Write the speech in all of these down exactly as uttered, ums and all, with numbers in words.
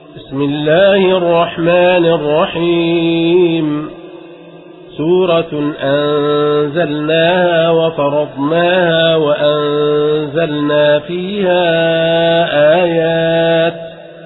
بسم الله الرحمن الرحيم. سورة أنزلناها وفرضناها وأنزلنا فيها آيات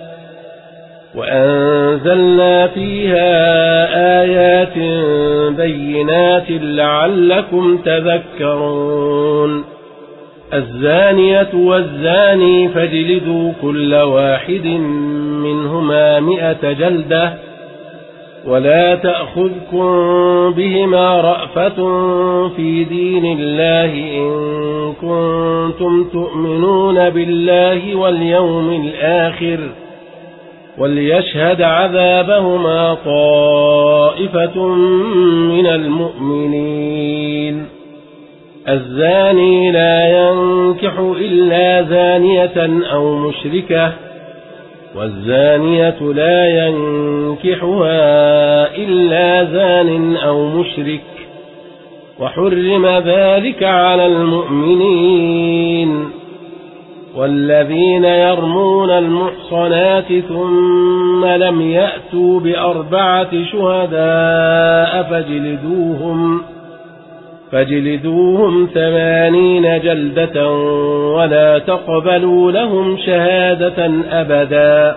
وأنزلنا فيها آيات بينات لعلكم تذكرون. الزانية والزاني فاجلدوا كل واحد منهما مئة جلدة ولا تأخذكم بهما رأفة في دين الله إن كنتم تؤمنون بالله واليوم الآخر وليشهد عذابهما طائفة من المؤمنين. الزاني لا ينكح إلا زانية أو مشركة والزانية لا ينكحها إلا زان أو مشرك وحرم ذلك على المؤمنين. والذين يرمون المحصنات ثم لم يأتوا بأربعة شهداء فاجلدوهم فاجلدوهم ثمانين جلدة ولا تقبلوا لهم شهادة أبدا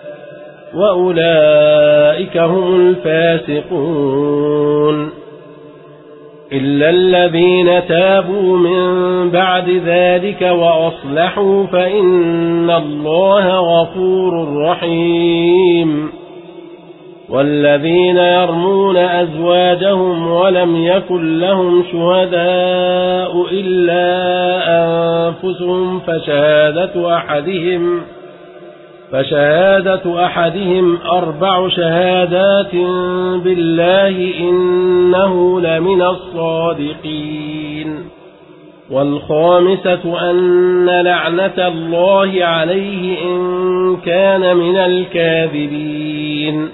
وأولئك هم الفاسقون. إلا الذين تابوا من بعد ذلك وأصلحوا فإن الله غفور رحيم. والذين يرمون أزواجهم ولم يكن لهم شهداء إلا أنفسهم فشهادة أحدهم فشهادة أحدهم أربع شهادات بالله إنه لمن الصادقين. والخامسة أن لعنة الله عليه إن كان من الكاذبين.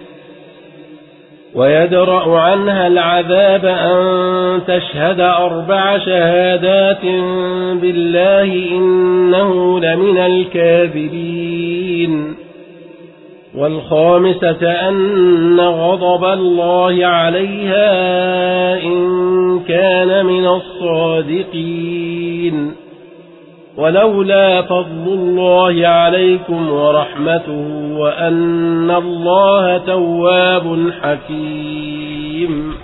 ويدرأ عنها العذاب أن تشهد أربع شهادات بالله إنه لمن الكاذبين. والخامسة أن غضب الله عليها إن كان من الصادقين. ولولا فضل الله عليكم ورحمته وأن الله تواب حكيم.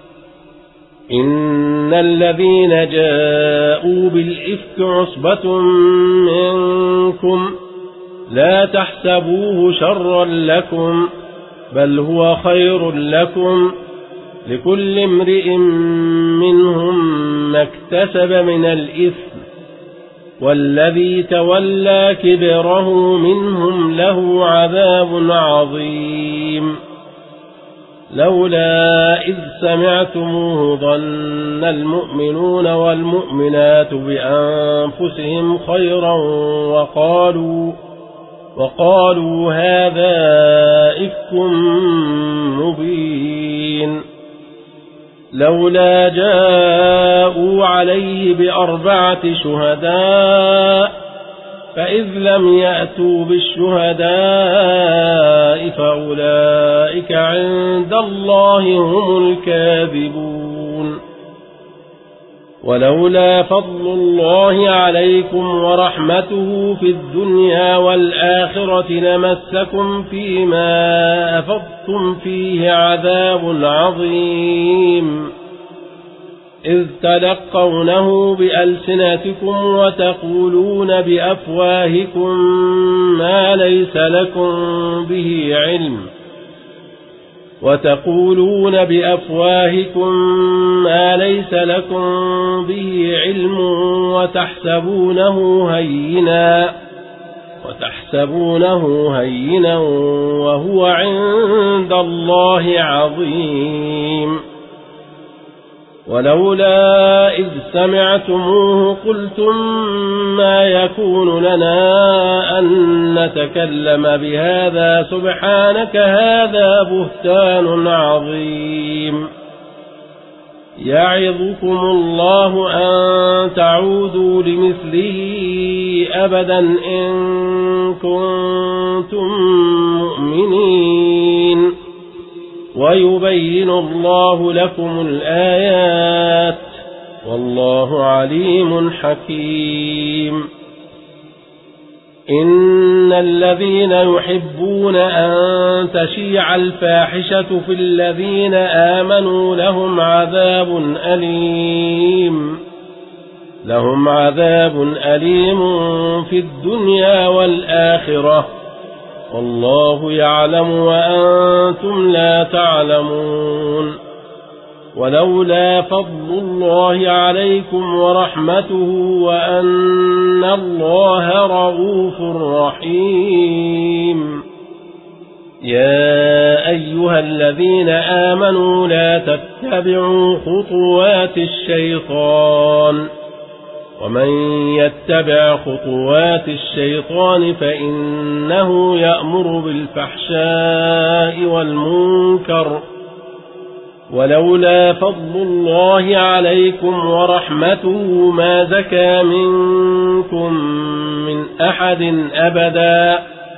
إن الذين جاءوا بالإفك عصبة منكم لا تحسبوه شرا لكم بل هو خير لكم لكل امرئ منهم ما اكتسب من الإثم والذي تولى كبره منهم له عذاب عظيم. لولا إذ سمعتموه ظن المؤمنون والمؤمنات بأنفسهم خيرا وقالوا وقالوا هذا إفك مبين. لولا جاءوا عليه بأربعة شهداء فإذ لم يأتوا بالشهداء فأولئك عند الله هم الكاذبون. ولولا فضل الله عليكم ورحمته في الدنيا والآخرة لمسكم فيما أفضتم فيه عذاب عظيم إذ تلقونه بألسنتكم وتقولون بأفواهكم ما ليس لكم به علم وتقولون بأفواهكم ما ليس لكم به علم وتحسبونه هينا وتحسبونه هينا وهو عند الله عظيم. ولولا إذ سمعتموه قلتم ما يكون لنا أن نتكلم بهذا سبحانك هذا بهتان عظيم. يعظكم الله أن تعودوا لمثله أبدا إن كنتم مؤمنين ويبين الله لكم الآيات والله عليم حكيم إن الذين يحبون أن تشيع الفاحشة في الذين آمنوا لهم عذاب أليم لهم عذاب أليم في الدنيا والآخرة والله يعلم وأنتم لا تعلمون ولولا فضل الله عليكم ورحمته وأن الله رؤوف رحيم يا أيها الذين آمنوا لا تتبعوا خطوات الشيطان ومن يتبع خطوات الشيطان فإنه يأمر بالفحشاء والمنكر ولولا فضل الله عليكم ورحمته ما زكى منكم من أحد أبدا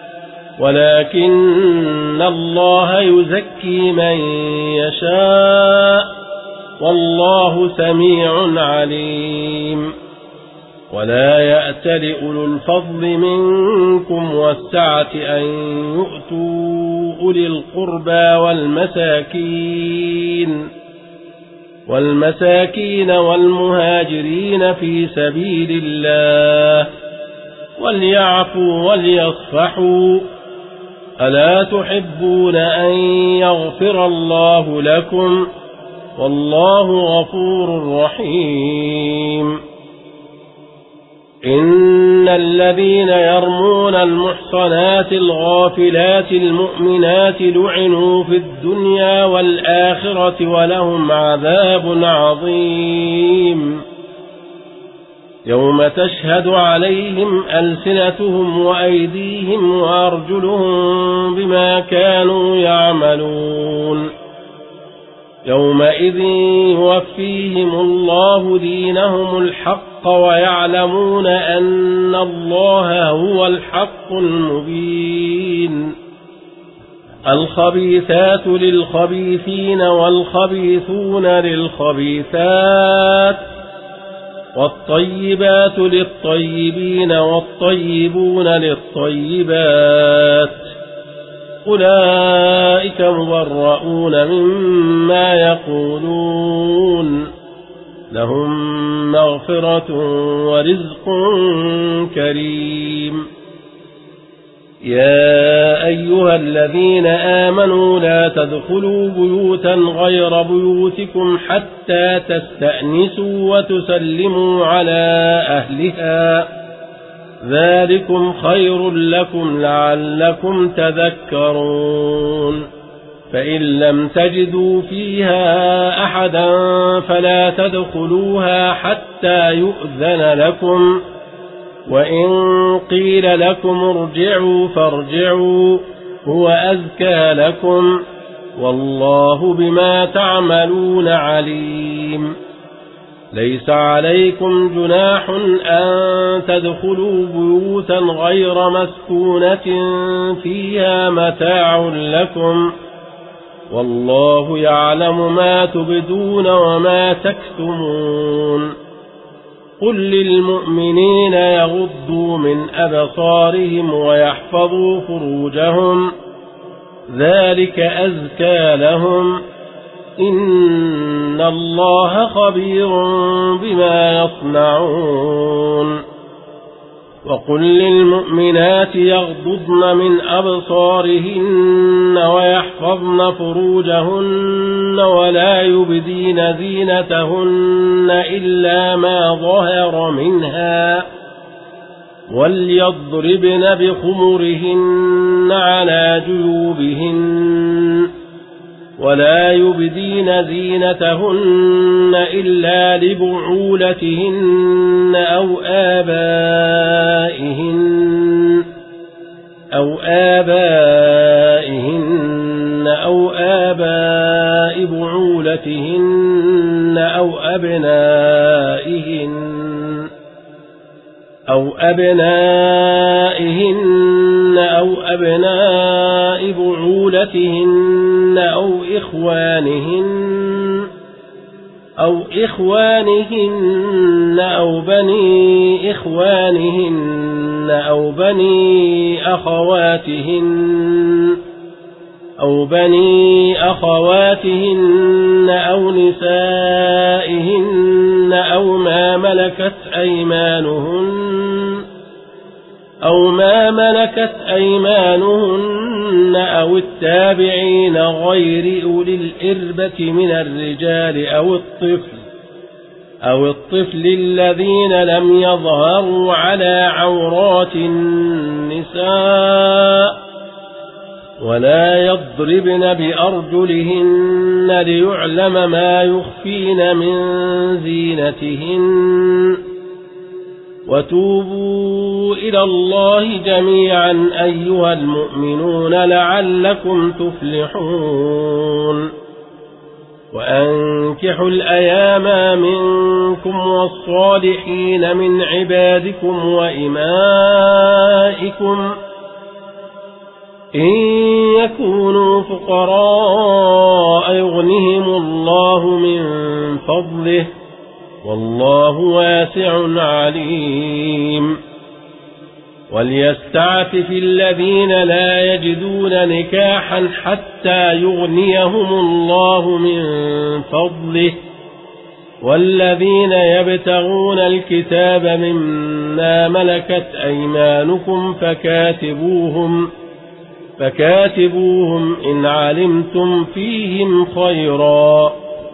ولكن الله يزكي من يشاء والله سميع عليم ولا يأتل أولو الفضل منكم والسعة أن يؤتوا أولي القربى والمساكين والمساكين والمهاجرين في سبيل الله وليعفوا وليصفحوا ألا تحبون أن يغفر الله لكم والله غفور رحيم إن الذين يرمون المحصنات الغافلات المؤمنات لعنوا في الدنيا والآخرة ولهم عذاب عظيم يوم تشهد عليهم ألسنتهم وأيديهم وأرجلهم بما كانوا يعملون يومئذ يوفيهم الله دينهم الحق ويعلمون أن الله هو الحق المبين الخبيثات للخبيثين والخبيثون للخبيثات والطيبات للطيبين والطيبون للطيبات أولئك مبرؤون مما يقولون لهم مغفرة ورزق كريم يا أيها الذين آمنوا لا تدخلوا بيوتا غير بيوتكم حتى تستأنسوا وتسلموا على أهلها ذلكم خير لكم لعلكم تذكرون فإن لم تجدوا فيها أحدا فلا تدخلوها حتى يؤذن لكم وإن قيل لكم ارجعوا فارجعوا هو أزكى لكم والله بما تعملون عليم ليس عليكم جناح أن تدخلوا بيوتا غير مسكونة فيها متاع لكم والله يعلم ما تبدون وما تكتمون قل للمؤمنين يغضوا من أبصارهم ويحفظوا فروجهم ذلك أزكى لهم إن الله خبير بما يصنعون وقل للمؤمنات يغضضن من أبصارهن ويحفظن فروجهن ولا يبدين زينتهن إلا ما ظهر منها وليضربن بخمرهن على جيوبهن ولا يبدين زينتهن إلا لبعولتهن أو آبائهن أو آبائهن أو آباء بعولتهن أبنائهن أو أبنائهن أو أبناء بعولتهن أو إخوانهن أو إخوانهن أو بني إخوانهن أو بني أخواتهن أو بني أخواتهن أو نسائهن أو ما ملكت أيمانهن أو ما ملكت أيمانهن أو التابعين غير أولي الإربة من الرجال أو الطفل أو الطفل الذين لم يظهروا على عورات النساء ولا يضربن بأرجلهن ليعلم ما يخفين من زينتهن وتوبوا إلى الله جميعا أيها المؤمنون لعلكم تفلحون وأنكحوا الأيام منكم والصالحين من عبادكم وإمائكم إن يكونوا فقراء يغنهم الله من فضله والله واسع عليم وليستعفف الذين لا يجدون نكاحا حتى يغنيهم الله من فضله والذين يبتغون الكتاب مما ملكت أيمانكم فكاتبوهم فكاتبوهم إن علمتم فيهم خيرا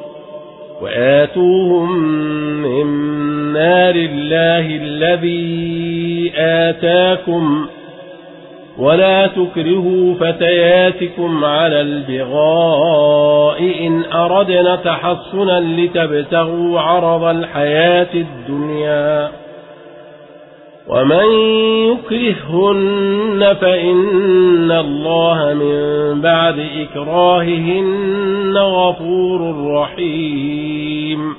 وآتوهم من مال الله الذي آتاكم ولا تكرهوا فتياتكم على البغاء إن أردنا تحصنا لتبتغوا عرض الحياة الدنيا ومن يكرهن فإن الله من بعد إكراههن غفور رحيم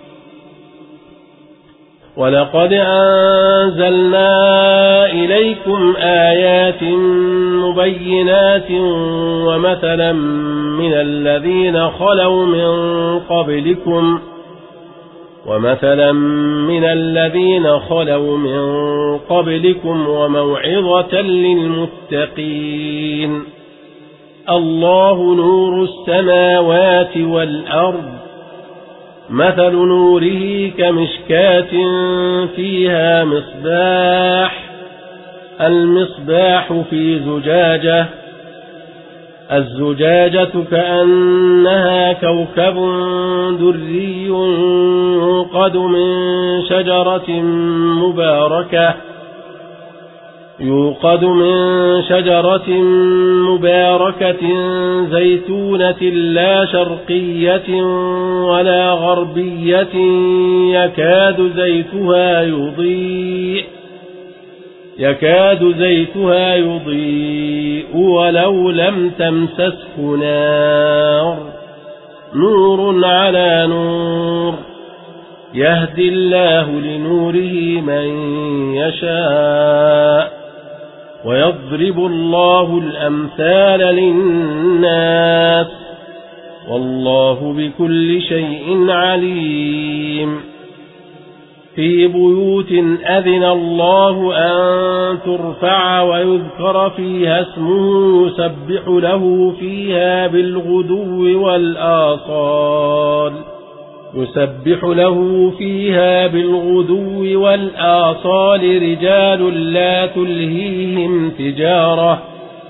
ولقد أنزلنا إليكم آيات مبينات ومثلا من الذين خلوا من قبلكم ومثلا من الذين خلوا من قبلكم وموعظة للمتقين الله نور السماوات والأرض مثل نوره كمشكاة فيها مصباح المصباح في زجاجة الزجاجة كأنها كوكب دري يوقد من شجرة مباركة يوقد من شجرة مباركة زيتونة لا شرقية ولا غربية يكاد زيتها يضيء يكاد زيتها يضيء ولو لم تمسسه نار نور على نور يهدي الله لنوره من يشاء ويضرب الله الأمثال للناس والله بكل شيء عليم في بيوت أذن الله أن ترفع ويذكر فيها اسمه يسبح له فيها بالغدو والآصال يسبح له فيها بالغدو والآصال رجال لا تلهيهم تجارة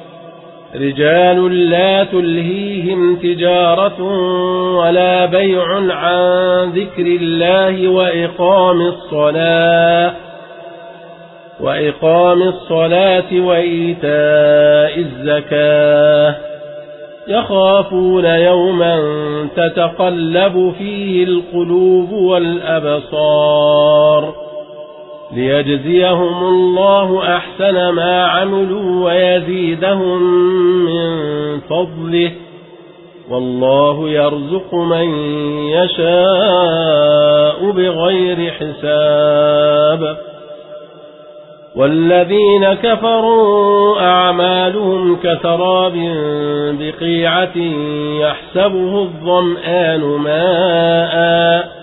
رجال لا تلهيهم تجارة ولا بيع عن ذكر الله وإقام الصلاة وإقام الصلاة وإيتاء الزكاة يخافون يوما تتقلب فيه القلوب والأبصار ليجزيهم الله أحسن ما عملوا ويزيدهم من فضله والله يرزق من يشاء بغير حساب والذين كفروا أعمالهم كسراب بقيعة يحسبه الظمآن ماء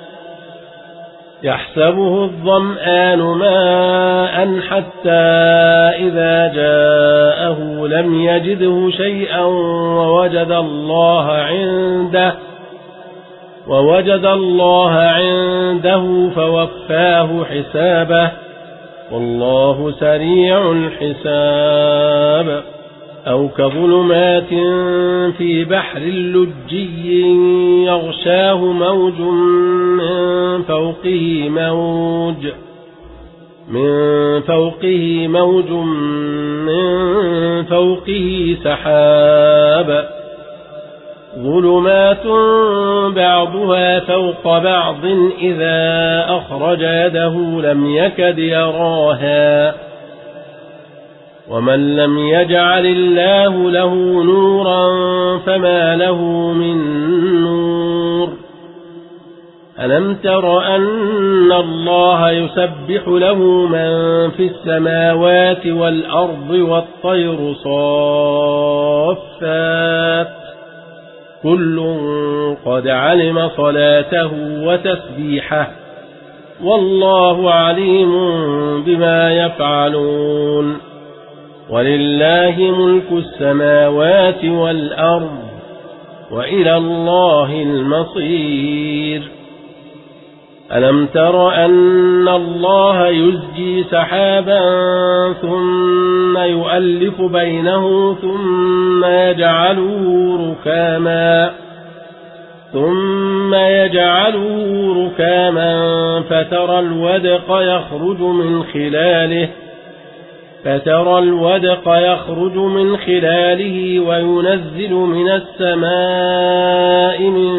يحسبه الظمآن ماء حتى إذا جاءه لم يجده شيئا ووجد الله عنده ووجد الله عنده فوفاه حسابه والله سريع الحساب أو كظلمات في بحر لجي يغشاه موج من فوقه موج من فوقه موج من فوقه سحاب ظلمات بعضها فوق بعض إذا أخرج يده لم يكد يراها ومن لم يجعل الله له نورا فما له من نور ألم تر أن الله يسبح له من في السماوات والأرض والطير صافات كل قد علم صلاته وتسبيحه والله عليم بما يفعلون ولله ملك السماوات والأرض وإلى الله المصير ألم تر أن الله يزجي سحابا ثم يؤلف بينه ثم يجعله ركاما ثم يجعله ركاما فترى الودق يخرج من خلاله فترى الودق يخرج من خلاله وينزل من السماء من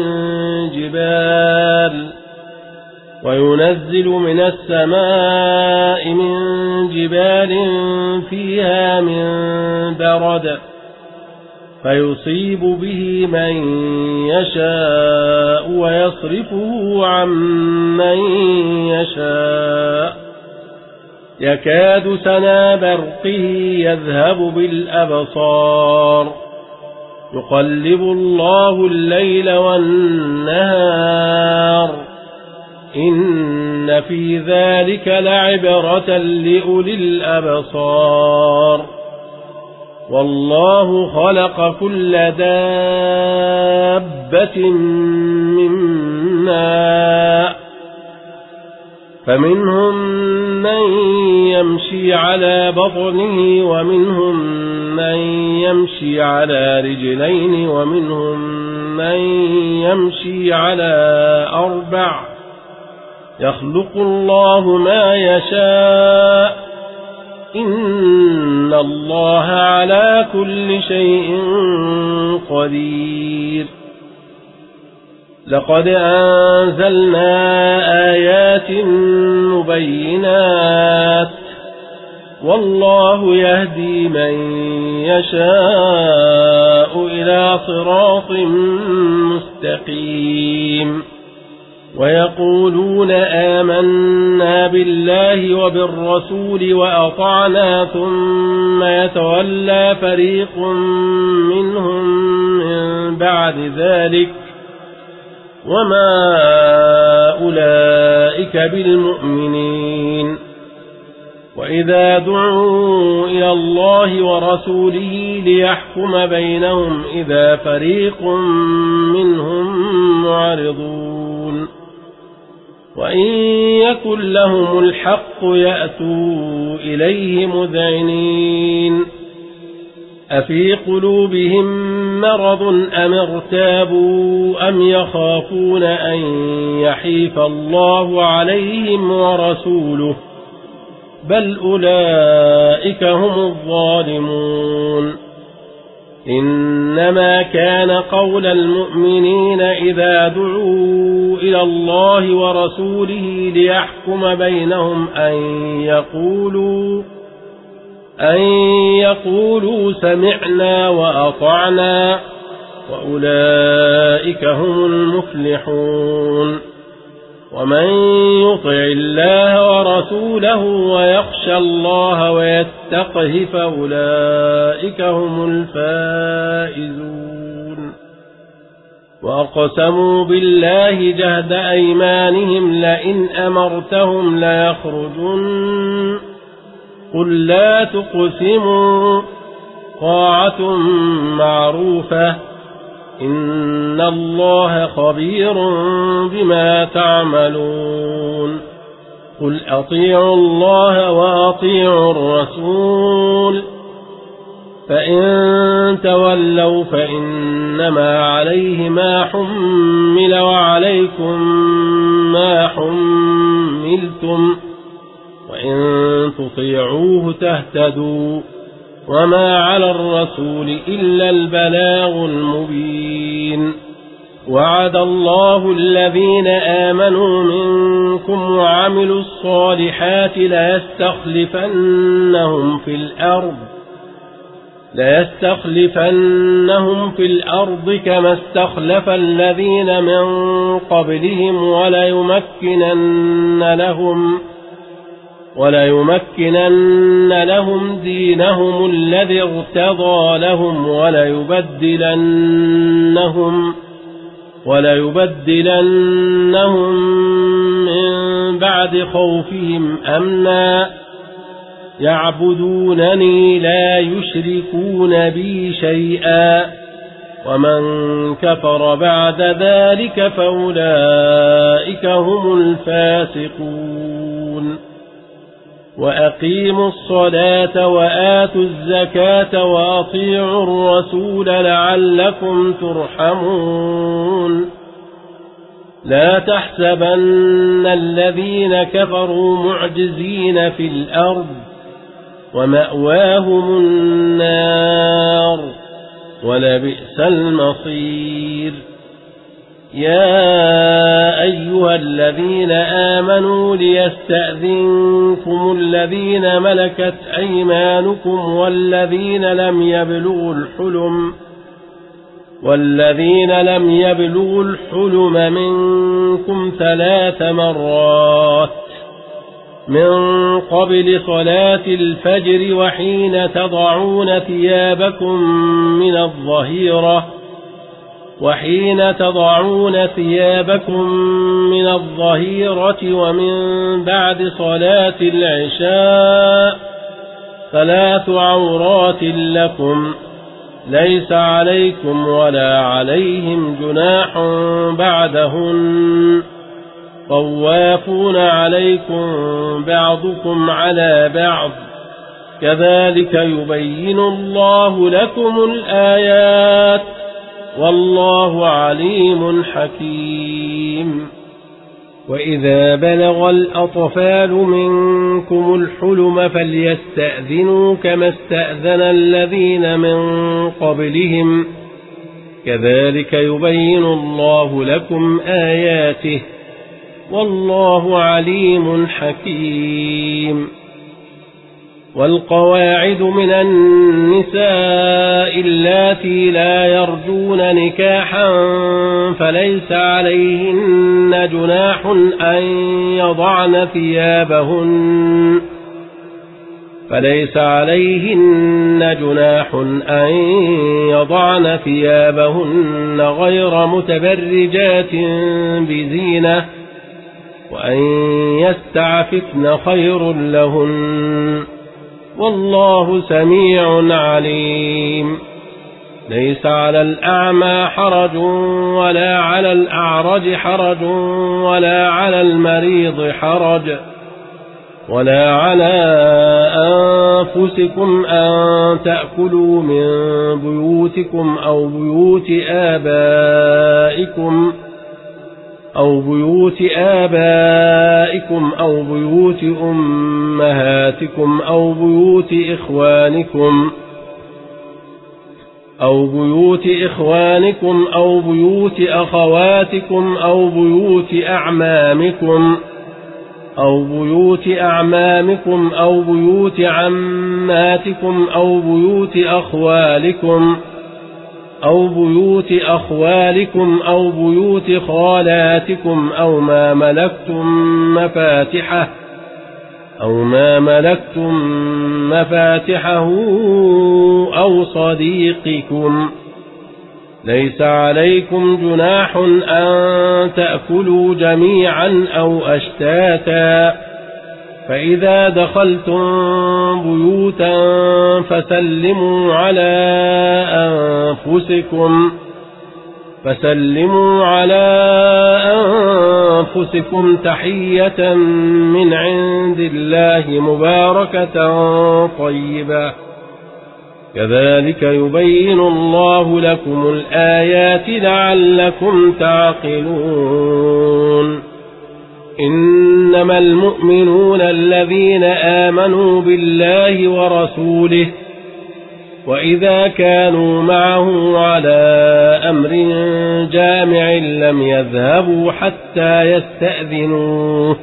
جبال وينزل من السماء من جبال فيها من برد فيصيب به من يشاء ويصرفه عن من يشاء يكاد سنا برقه يذهب بالأبصار يقلب الله الليل والنهار إن في ذلك لعبرة لأولي الأبصار والله خلق كل دابة من ماء فمنهم من يمشي على بطنه ومنهم من يمشي على رجلين ومنهم من يمشي على أربع يخلق الله ما يشاء إن الله على كل شيء قدير لقد أنزلنا آيات مبينات والله يهدي من يشاء إلى صراط مستقيم ويقولون آمنا بالله وبالرسول وأطعنا ثم يتولى فريق منهم من بعد ذلك وما أولئك بالمؤمنين وإذا دعوا إلى الله ورسوله ليحكم بينهم إذا فريق منهم معرضون وإن يكن لهم الحق يأتوا إليه مذعنين أفي قلوبهم مرض أم ارتابوا أم يخافون أن يحيف الله عليهم ورسوله بل أولئك هم الظالمون إنما كان قول المؤمنين إذا دعوا إلى الله ورسوله ليحكم بينهم أن يقولوا أن يقولوا سمعنا وأطعنا وأولئك هم المفلحون ومن يطع الله ورسوله ويخشى الله ويتقه فأولئك هم الفائزون وأقسموا بالله جهد أيمانهم لئن أمرتهم ليخرجن قل لا تقسموا طاعة معروفة إن الله خبير بما تعملون قل أطيعوا الله وأطيعوا الرسول فإن تولوا فإنما عليه ما حمل وعليكم ما حملتم وإن تطيعوه تهتدوا وما على الرسول إلا البلاغ المبين وعد الله الذين آمنوا منكم وعملوا الصالحات ليستخلفنهم في الأرض ليستخلفنهم في الأرض كما استخلف الذين من قبلهم وليمكنن لهم وليمكنن لهم دينهم الذي ارتضى لهم وليبدلنهم وليبدلنهم من بعد خوفهم أمنا يعبدونني لا يشركون بي شيئا ومن كفر بعد ذلك فأولئك هم الفاسقون وأقيموا الصلاة وآتوا الزكاة وأطيعوا الرسول لعلكم ترحمون لا تحسبن الذين كفروا معجزين في الأرض ومأواهم النار ولبئس المصير يا أيها الذين آمنوا ليستأذنكم الذين ملكت أيمانكم والذين لم يبلغوا الحلم والذين لم يبلغوا الحلم منكم ثلاث مرات من قبل صلاة الفجر وحين تضعون ثيابكم من الظهيرة وحين تضعون ثيابكم من الظهيرة ومن بعد صلاة العشاء ثلاث عورات لكم ليس عليكم ولا عليهم جناح بعدهن طوافون عليكم بعضكم على بعض كذلك يبين الله لكم الآيات والله عليم حكيم وإذا بلغ الأطفال منكم الحلم فليستأذنوا كما استأذن الذين من قبلهم كذلك يبين الله لكم آياته والله عليم حكيم والقواعد من النساء اللاتي لا يرجون نكاحا فليس عليهن جناح أن يضعن ثيابهن فليس عليهن جناح أن يضعن ثيابهن غير متبرجات بزينة وأن يستعففن خير لهن والله سميع عليم ليس على الأعمى حرج ولا على الأعرج حرج ولا على المريض حرج ولا على أنفسكم أن تأكلوا من بيوتكم أو بيوت آبائكم أو بيوت آبائكم أو بيوت أمهاتكم أو بيوت إخوانكم أو بيوت إخوانكم أو بيوت أخواتكم أو بيوت أعمامكم أو بيوت أعمامكم أو بيوت عماتكم أو بيوت أخوالكم أو بيوت أخوالكم أو بيوت خالاتكم أو ما ملكتم مفاتحه أو ما ملكتم مفاتحه أو صديقكم. ليس عليكم جناح أن تأكلوا جميعا أو أشتاتا، فإذا دخلتم بيوتا فسلموا على أنفسكم فسلموا على أنفسكم تحية من عند الله مباركة طيبة، كذلك يبين الله لكم الآيات لعلكم تعقلون. إنما المؤمنون الذين آمنوا بالله ورسوله وإذا كانوا معه على أمر جامع لم يذهبوا حتى يستأذنوه.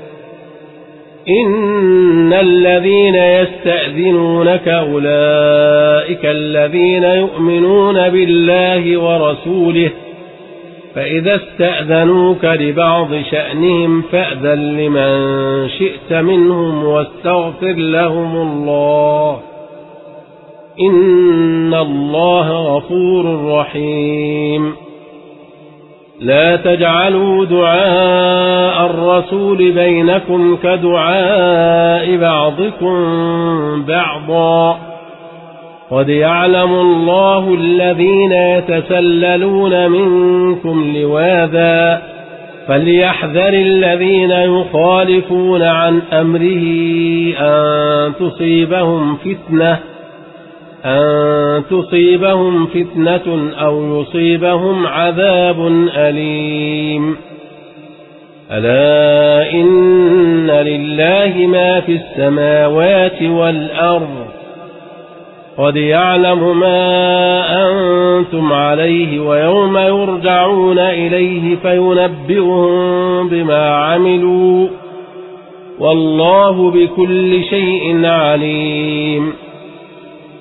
إن الذين يستأذنونك أولئك الذين يؤمنون بالله ورسوله، فإذا استأذنوك لبعض شأنهم فأذن لمن شئت منهم واستغفر لهم الله، إن الله غفور رحيم. لا تجعلوا دعاء الرسول بينكم كدعاء بعضكم بعضا، قد يعلم الله الذين يتسللون منكم لواذا، فليحذر الذين يخالفون عن أمره أن تصيبهم فتنة أن تصيبهم فتنة أو يصيبهم عذاب أليم. ألا إن لله ما في السماوات والأرض، قد يعلم ما أنتم عليه ويوم يرجعون إليه فينبئهم بما عملوا، والله بكل شيء عليم.